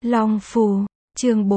Long Phù, chương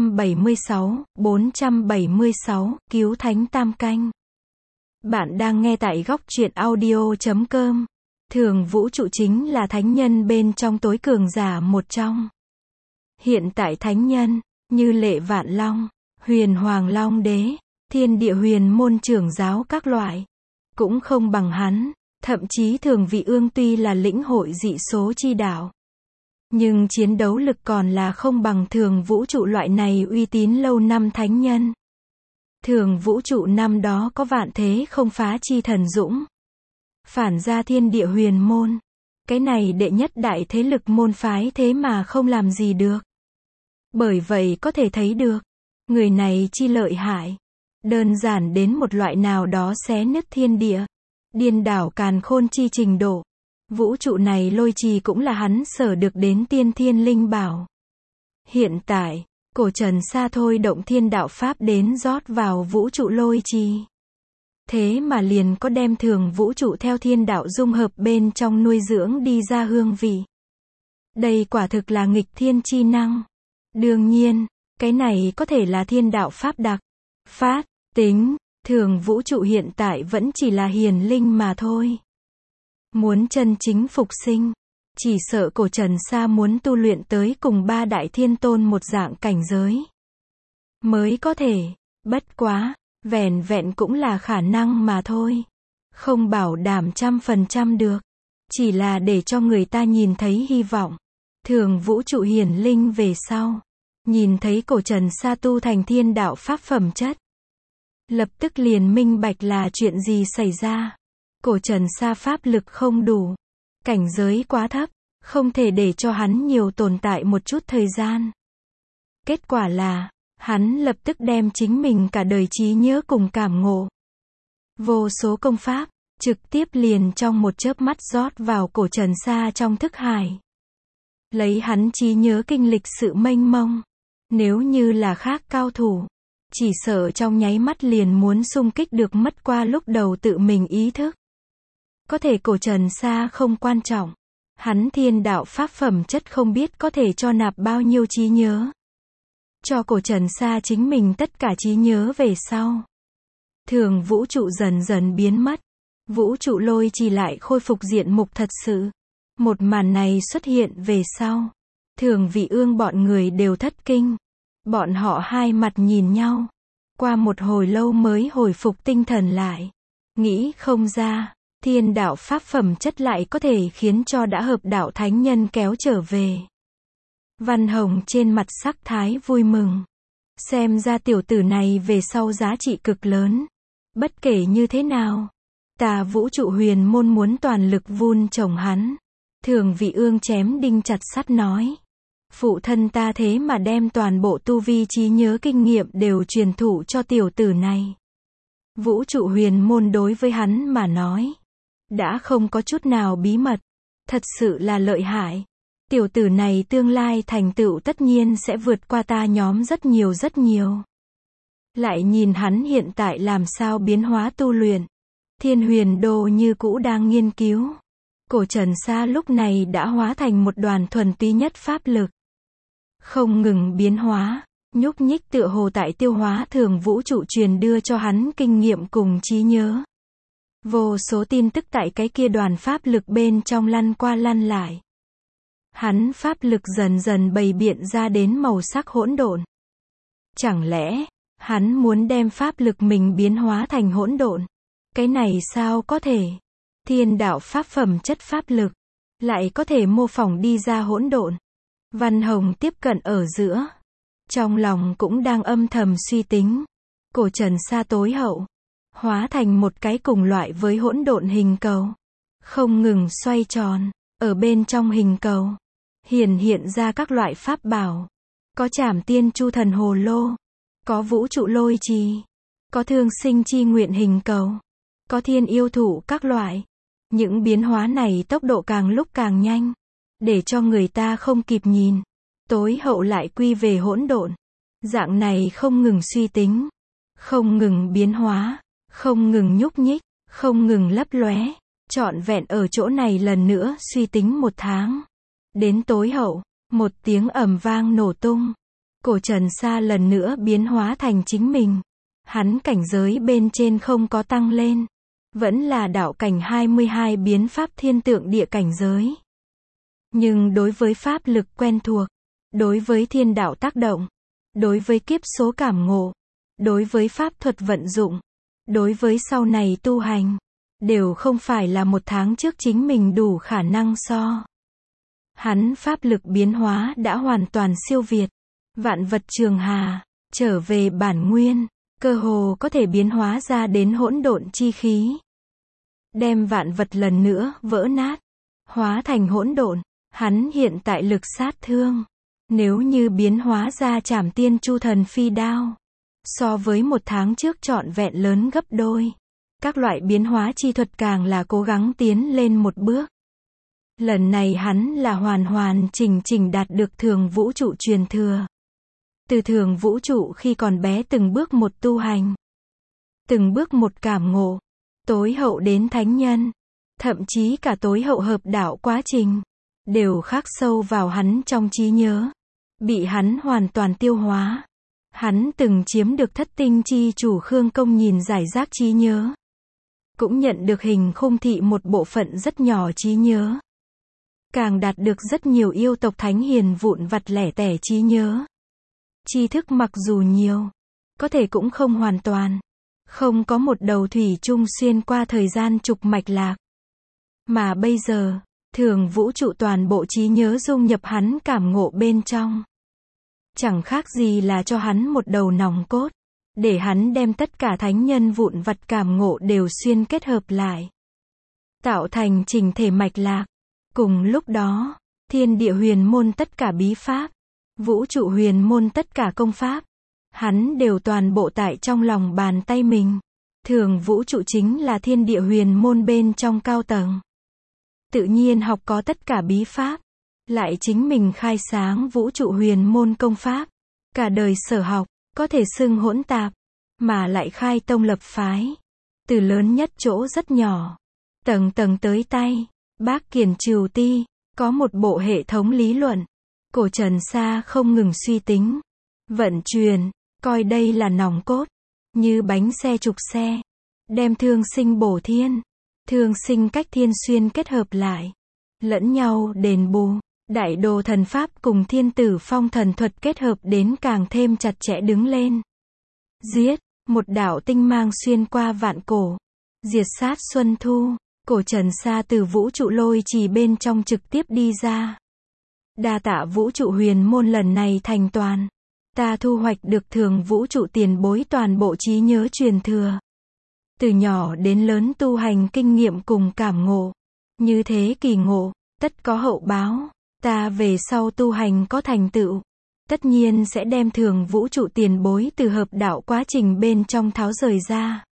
476, Cứu Thánh Tam Canh. Bạn đang nghe tại góc truyện audio.com. Thường vũ trụ chính là thánh nhân bên trong tối cường giả một trong. Hiện tại thánh nhân, như Lệ Vạn Long, Huyền Hoàng Long Đế, Thiên Địa Huyền Môn trưởng giáo các loại, cũng không bằng hắn, thậm chí Thường Vị Ương tuy là lĩnh hội dị số chi đạo, nhưng chiến đấu lực còn là không bằng Thường vũ trụ loại này uy tín lâu năm thánh nhân. Thường vũ trụ năm đó có vạn thế không phá chi thần dũng, phản ra Thiên Địa Huyền Môn, cái này đệ nhất đại thế lực môn phái thế mà không làm gì được. Bởi vậy có thể thấy được, người này chi lợi hại, đơn giản đến một loại nào đó xé nứt thiên địa, điên đảo càn khôn chi trình độ. Vũ trụ này lôi trì cũng là hắn sở được đến tiên thiên linh bảo. Hiện tại, cổ Trần Sa thôi động thiên đạo pháp đến rót vào vũ trụ lôi trì. Thế mà liền có đem thường vũ trụ theo thiên đạo dung hợp bên trong nuôi dưỡng đi ra hương vị. Đây quả thực là nghịch thiên chi năng. Đương nhiên, cái này có thể là thiên đạo pháp đặc, phát, tính, thường vũ trụ hiện tại vẫn chỉ là hiền linh mà thôi. Muốn chân chính phục sinh, chỉ sợ cổ Trần Sa muốn tu luyện tới cùng ba đại thiên tôn một dạng cảnh giới mới có thể, bất quá, vẻn vẹn cũng là khả năng mà thôi. Không bảo đảm 100% được, chỉ là để cho người ta nhìn thấy hy vọng. Thường vũ trụ hiển linh về sau, nhìn thấy cổ Trần Sa tu thành thiên đạo pháp phẩm chất, lập tức liền minh bạch là chuyện gì xảy ra. Cổ Trần Sa pháp lực không đủ, cảnh giới quá thấp, không thể để cho hắn nhiều tồn tại một chút thời gian. Kết quả là, hắn lập tức đem chính mình cả đời trí nhớ cùng cảm ngộ, vô số công pháp, trực tiếp liền trong một chớp mắt rót vào cổ Trần Sa trong thức hải. Lấy hắn trí nhớ kinh lịch sự mênh mông, nếu như là khác cao thủ, chỉ sợ trong nháy mắt liền muốn xung kích được mất qua lúc đầu tự mình ý thức. Có thể cổ Trần Sa không quan trọng, hắn thiên đạo pháp phẩm chất không biết có thể cho nạp bao nhiêu trí nhớ. Cho cổ Trần Sa chính mình tất cả trí nhớ về sau. Thường vũ trụ dần dần biến mất, vũ trụ lôi trì lại khôi phục diện mục thật sự. Một màn này xuất hiện về sau, Thường Vị Ương bọn người đều thất kinh. Bọn họ hai mặt nhìn nhau, qua một hồi lâu mới hồi phục tinh thần lại. Nghĩ không ra, thiên đạo pháp phẩm chất lại có thể khiến cho đã hợp đạo thánh nhân kéo trở về. Văn Hồng trên mặt sắc thái vui mừng. Xem ra tiểu tử này về sau giá trị cực lớn. Bất kể như thế nào, Tà vũ trụ huyền môn muốn toàn lực vun trồng hắn. Thường Vị Ương chém đinh chặt sắt nói. Phụ thân ta thế mà đem toàn bộ tu vi trí nhớ kinh nghiệm đều truyền thụ cho tiểu tử này. Vũ trụ huyền môn đối với hắn mà nói, đã không có chút nào bí mật. Thật sự là lợi hại. Tiểu tử này tương lai thành tựu tất nhiên sẽ vượt qua ta nhóm rất nhiều rất nhiều. Lại nhìn hắn hiện tại làm sao biến hóa tu luyện. Thiên huyền đồ như cũ đang nghiên cứu. Cổ Trần Sa lúc này đã hóa thành một đoàn thuần túy nhất pháp lực. Không ngừng biến hóa, nhúc nhích tựa hồ tại tiêu hóa thường vũ trụ truyền đưa cho hắn kinh nghiệm cùng trí nhớ. Vô số tin tức tại cái kia đoàn pháp lực bên trong lăn qua lăn lại. Hắn pháp lực dần dần bày biện ra đến màu sắc hỗn độn. Chẳng lẽ, hắn muốn đem pháp lực mình biến hóa thành hỗn độn? Cái này sao có thể? Thiên đạo pháp phẩm chất pháp lực, lại có thể mô phỏng đi ra hỗn độn. Văn Hồng tiếp cận ở giữa. Trong lòng cũng đang âm thầm suy tính. Cổ Trần Sa tối hậu, hóa thành một cái cùng loại với hỗn độn hình cầu. Không ngừng xoay tròn, ở bên trong hình cầu, hiện ra các loại pháp bảo. Có Trảm Tiên Chu Thần Hồ Lô, có vũ trụ lôi trì, có thương sinh chi nguyện hình cầu, có thiên yêu thụ các loại. Những biến hóa này tốc độ càng lúc càng nhanh, để cho người ta không kịp nhìn. Tối hậu lại quy về hỗn độn. Dạng này không ngừng suy tính, không ngừng biến hóa, không ngừng nhúc nhích, không ngừng lấp lóe, trọn vẹn ở chỗ này lần nữa suy tính 1 tháng. Đến tối hậu, Một tiếng ầm vang nổ tung. Cổ Trần Sa lần nữa biến hóa thành chính mình. Hắn cảnh giới bên trên không có tăng lên. Vẫn là đạo cảnh 22 biến pháp thiên tượng địa cảnh giới. Nhưng đối với pháp lực quen thuộc, đối với thiên đạo tác động, đối với kiếp số cảm ngộ, đối với pháp thuật vận dụng, đối với sau này tu hành, đều không phải là một tháng trước chính mình đủ khả năng so. Hắn pháp lực biến hóa đã hoàn toàn siêu việt. Vạn vật trường hà, trở về bản nguyên, cơ hồ có thể biến hóa ra đến hỗn độn chi khí. Đem vạn vật lần nữa vỡ nát, hóa thành hỗn độn. Hắn hiện tại lực sát thương, nếu như biến hóa ra Trảm Tiên Chu Thần Phi Đao, so với một tháng trước trọn vẹn lớn gấp đôi. Các loại biến hóa chi thuật càng là cố gắng tiến lên một bước. Lần này hắn là hoàn chỉnh đạt được Thường Vũ Trụ truyền thừa. Từ Thường Vũ Trụ khi còn bé từng bước một tu hành, từng bước một cảm ngộ, tối hậu đến thánh nhân, thậm chí cả tối hậu hợp đạo quá trình, đều khắc sâu vào hắn trong trí nhớ, bị hắn hoàn toàn tiêu hóa. Hắn từng chiếm được Thất Tinh chi chủ Khương Công nhìn giải rác trí nhớ, cũng nhận được Hình Khung Thị một bộ phận rất nhỏ trí nhớ, càng đạt được rất nhiều yêu tộc thánh hiền vụn vặt lẻ tẻ trí nhớ. Tri thức mặc dù nhiều, có thể cũng không hoàn toàn, không có một đầu thủy chung xuyên qua thời gian trục mạch lạc. Mà bây giờ, Thường Vũ Trụ toàn bộ trí nhớ dung nhập hắn cảm ngộ bên trong. Chẳng khác gì là cho hắn một đầu nòng cốt, để hắn đem tất cả thánh nhân vụn vặt cảm ngộ đều xuyên kết hợp lại, tạo thành chỉnh thể mạch lạc. Cùng lúc đó, thiên địa huyền môn tất cả bí pháp, vũ trụ huyền môn tất cả công pháp, hắn đều toàn bộ tại trong lòng bàn tay mình. Thường Vũ Trụ chính là thiên địa huyền môn bên trong cao tầng. Tự nhiên học có tất cả bí pháp, lại chính mình khai sáng vũ trụ huyền môn công pháp. Cả đời sở học, có thể xưng hỗn tạp, mà lại khai tông lập phái. Từ lớn nhất chỗ rất nhỏ, tầng tầng tới tay, Bác Kiền Trừu Ti, có một bộ hệ thống lý luận. Cổ Trần Sa không ngừng suy tính, vận chuyển, coi đây là nòng cốt, như bánh xe trục xe, đem thương sinh bổ thiên, thương sinh cách thiên xuyên kết hợp lại, lẫn nhau đền bù. Đại đồ thần pháp cùng thiên tử phong thần thuật kết hợp đến càng thêm chặt chẽ đứng lên. Giết, một đạo tinh mang xuyên qua vạn cổ, diệt sát xuân thu. Cổ Trần Sa từ vũ trụ lôi trì bên trong trực tiếp đi ra. Đa tạ vũ trụ huyền môn lần này thành toàn. Ta thu hoạch được Thường Vũ Trụ tiền bối toàn bộ trí nhớ truyền thừa. Từ nhỏ đến lớn tu hành kinh nghiệm cùng cảm ngộ. Như thế kỳ ngộ, tất có hậu báo. Ta về sau tu hành có thành tựu, tất nhiên sẽ đem Thường Vũ Trụ tiền bối từ hợp đạo quá trình bên trong tháo rời ra.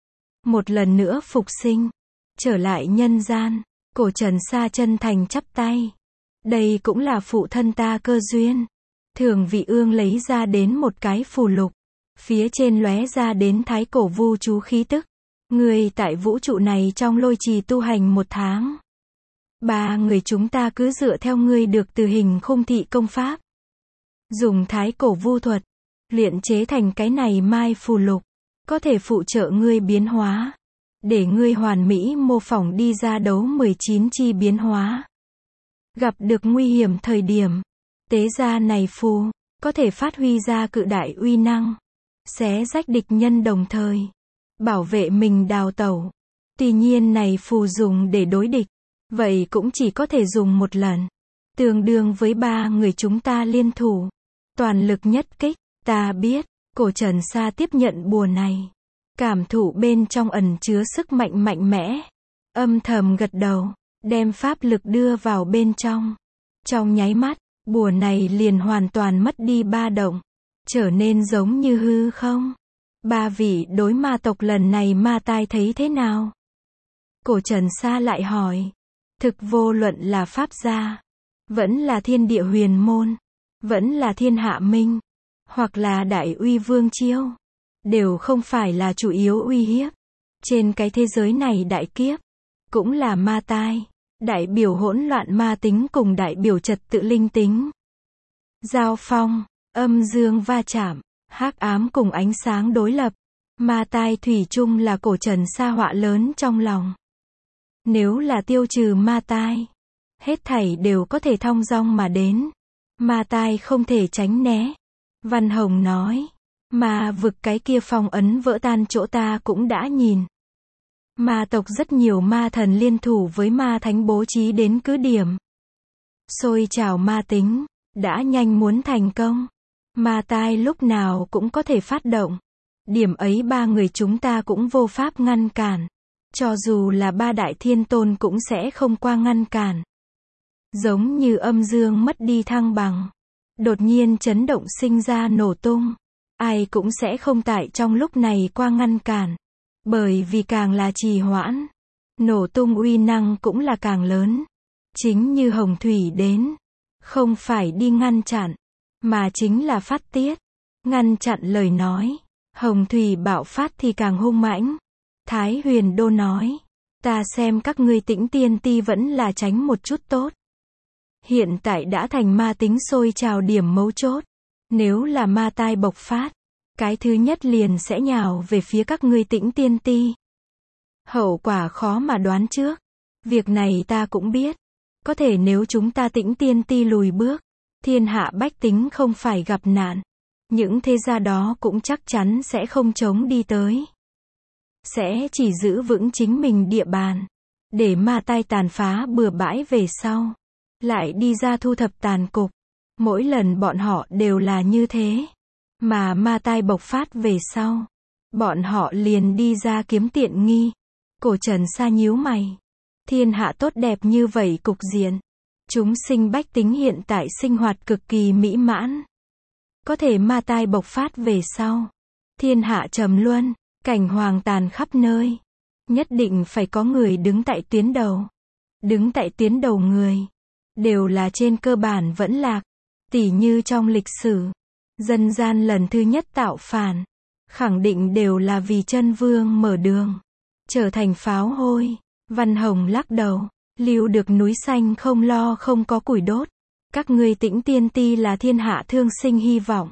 Một lần nữa phục sinh, trở lại nhân gian. Cổ Trần Sa chân thành chắp tay. Đây cũng là phụ thân ta cơ duyên. Thường Vị Ương lấy ra đến một cái phù lục, phía trên lóe ra đến thái cổ vu chú khí tức. Người tại vũ trụ này trong lôi trì tu hành 1 tháng. 3 người chúng ta cứ dựa theo ngươi được từ Hình Khung Thị công pháp, dùng thái cổ vu thuật, luyện chế thành cái này mai phù lục, có thể phụ trợ ngươi biến hóa, để ngươi hoàn mỹ mô phỏng đi ra đấu 19 chi biến hóa. Gặp được nguy hiểm thời điểm, tế ra này phù, có thể phát huy ra cự đại uy năng, xé rách địch nhân đồng thời bảo vệ mình đào tẩu. Tuy nhiên này phù dùng để đối địch, vậy cũng chỉ có thể dùng một lần, tương đương với 3 người chúng ta liên thủ, toàn lực nhất kích. Ta biết. Cổ Trần Sa tiếp nhận bùa này, cảm thụ bên trong ẩn chứa sức mạnh mạnh mẽ, âm thầm gật đầu, đem pháp lực đưa vào bên trong. Trong nháy mắt, bùa này liền hoàn toàn mất đi ba động, trở nên giống như hư không. 3 vị đối ma tộc lần này ma tai thấy thế nào? Cổ Trần Sa lại hỏi. Thực vô luận là pháp gia, vẫn là thiên địa huyền môn, vẫn là thiên hạ minh, hoặc là đại uy vương chiêu, đều không phải là chủ yếu uy hiếp. Trên cái thế giới này đại kiếp, cũng là ma tai, đại biểu hỗn loạn ma tính cùng đại biểu trật tự linh tính. Giao phong, âm dương va chạm, hắc ám cùng ánh sáng đối lập. Ma tai thủy chung là cổ trần sa họa lớn trong lòng. Nếu là tiêu trừ ma tai, hết thảy đều có thể thong dong mà đến. Ma tai không thể tránh né. Văn Hồng nói, ma vực cái kia phong ấn vỡ tan chỗ ta cũng đã nhìn. Ma tộc rất nhiều ma thần liên thủ với ma thánh bố trí đến cứ điểm. Xôi trào ma tính, đã nhanh muốn thành công. Ma tai lúc nào cũng có thể phát động. Điểm ấy ba người chúng ta cũng vô pháp ngăn cản. Cho dù là ba đại thiên tôn cũng sẽ không qua ngăn cản. Giống như âm dương mất đi thăng bằng. Đột nhiên chấn động sinh ra nổ tung. Ai cũng sẽ không tại trong lúc này qua ngăn cản. Bởi vì càng là trì hoãn, nổ tung uy năng cũng là càng lớn. Chính như hồng thủy đến, không phải đi ngăn chặn, mà chính là phát tiết. Ngăn chặn lời nói, hồng thủy bạo phát thì càng hung mãnh. Thái Huyền Đô nói, ta xem các ngươi Tĩnh Tiên Ti vẫn là tránh một chút tốt. Hiện tại đã thành ma tính sôi trào điểm mấu chốt. Nếu là ma tai bộc phát, cái thứ nhất liền sẽ nhào về phía các ngươi Tĩnh Tiên Ti. Hậu quả khó mà đoán trước. Việc này ta cũng biết. Có thể nếu chúng ta Tĩnh Tiên Ti lùi bước, thiên hạ bách tính không phải gặp nạn. Những thế gia đó cũng chắc chắn sẽ không chống đi tới. Sẽ chỉ giữ vững chính mình địa bàn. Để ma tai tàn phá bừa bãi về sau. Lại đi ra thu thập tàn cục. Mỗi lần bọn họ đều là như thế. Mà ma tai bộc phát về sau. Bọn họ liền đi ra kiếm tiện nghi. Cổ Trần Sa nhíu mày. Thiên hạ tốt đẹp như vậy cục diện. Chúng sinh bách tính hiện tại sinh hoạt cực kỳ mỹ mãn. Có thể ma tai bộc phát về sau. Thiên hạ trầm luân. Cảnh hoàng tàn khắp nơi. Nhất định phải có người đứng tại tuyến đầu. Đứng tại tuyến đầu người. Đều là trên cơ bản vẫn lạc. Tỉ như trong lịch sử. Dân gian lần thứ nhất tạo phản. Khẳng định đều là vì chân vương mở đường. Trở thành pháo hôi. Văn Hồng lắc đầu. Lưu được núi xanh không lo không có củi đốt. Các ngươi Tĩnh Tiên Ti là thiên hạ thương sinh hy vọng.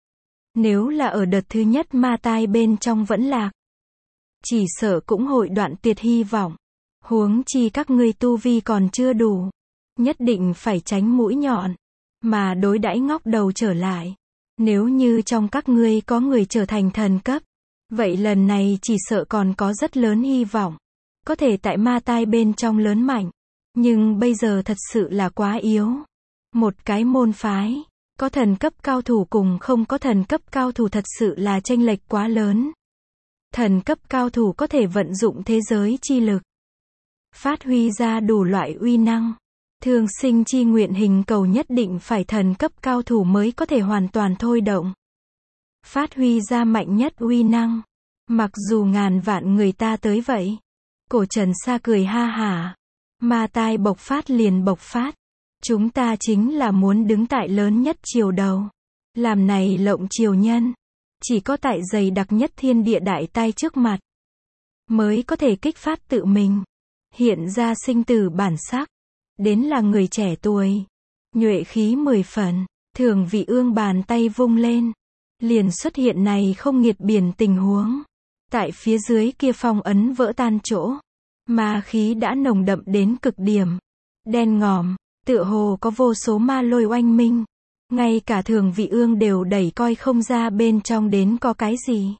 Nếu là ở đợt thứ nhất ma tai bên trong vẫn lạc. Chỉ sợ cũng hội đoạn tuyệt hy vọng. Huống chi các ngươi tu vi còn chưa đủ. Nhất định phải tránh mũi nhọn. Mà đối đãi ngóc đầu trở lại. Nếu như trong các ngươi có người trở thành thần cấp. Vậy lần này chỉ sợ còn có rất lớn hy vọng. Có thể tại ma tai bên trong lớn mạnh. Nhưng bây giờ thật sự là quá yếu. Một cái môn phái. Có thần cấp cao thủ cùng không có thần cấp cao thủ thật sự là chênh lệch quá lớn. Thần cấp cao thủ có thể vận dụng thế giới chi lực. Phát huy ra đủ loại uy năng. Thương sinh chi nguyện hình cầu nhất định phải thần cấp cao thủ mới có thể hoàn toàn thôi động. Phát huy ra mạnh nhất uy năng. Mặc dù ngàn vạn người ta tới vậy. Cổ Trần Sa cười ha hả. Ma tai bộc phát liền bộc phát. Chúng ta chính là muốn đứng tại lớn nhất triều đầu. Làm này lộng triều nhân. Chỉ có tại dày đặc nhất thiên địa đại tai trước mặt. Mới có thể kích phát tự mình. Hiện ra sinh tử bản sắc. Đến là người trẻ tuổi. Nhuệ khí 10 phần. Thường Vị Ương bàn tay vung lên. Liền xuất hiện này không nghiệt biển tình huống. Tại phía dưới kia phong ấn vỡ tan chỗ. Ma khí đã nồng đậm đến cực điểm. Đen ngòm. Tựa hồ có vô số ma lôi oanh minh. Ngay cả Thường Vị Ương đều đẩy coi không ra bên trong đến có cái gì.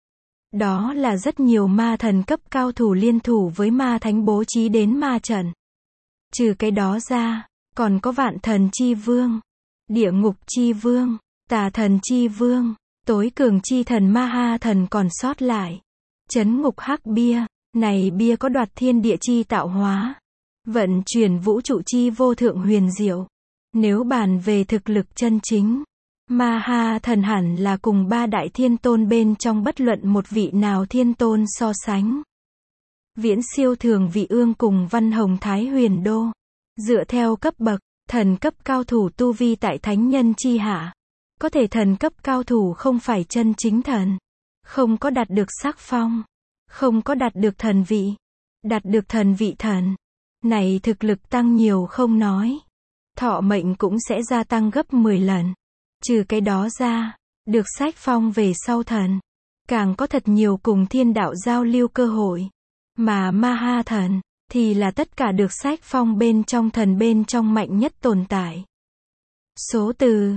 Đó là rất nhiều ma thần cấp cao thủ liên thủ với ma thánh bố trí đến ma trận. Trừ cái đó ra, còn có Vạn Thần Chi Vương, Địa Ngục Chi Vương, Tà Thần Chi Vương, tối cường chi thần Ma Ha Thần còn sót lại. Chấn ngục hắc bia, này bia có đoạt thiên địa chi tạo hóa. Vận chuyển vũ trụ chi vô thượng huyền diệu. Nếu bàn về thực lực chân chính, Ma Ha Thần hẳn là cùng ba đại thiên tôn bên trong bất luận một vị nào thiên tôn so sánh. Viễn siêu Thường Vị Ương cùng Văn Hồng Thái Huyền Đô. Dựa theo cấp bậc, thần cấp cao thủ tu vi tại thánh nhân chi hạ. Có thể thần cấp cao thủ không phải chân chính thần. Không có đạt được sắc phong. Không có đạt được thần vị. Đạt được thần vị thần. Này thực lực tăng nhiều không nói. Thọ mệnh cũng sẽ gia tăng gấp 10 lần. Trừ cái đó ra, được sách phong về sau thần, càng có thật nhiều cùng thiên đạo giao lưu cơ hội. Mà ma ha thần, thì là tất cả được sách phong bên trong thần bên trong mạnh nhất tồn tại. Số từ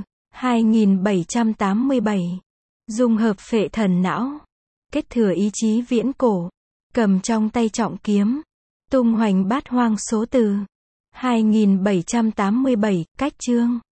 2787. Dung hợp phệ thần não. Kết thừa ý chí viễn cổ. Cầm trong tay trọng kiếm. Tung hoành bát hoang số từ 2787, cách chương.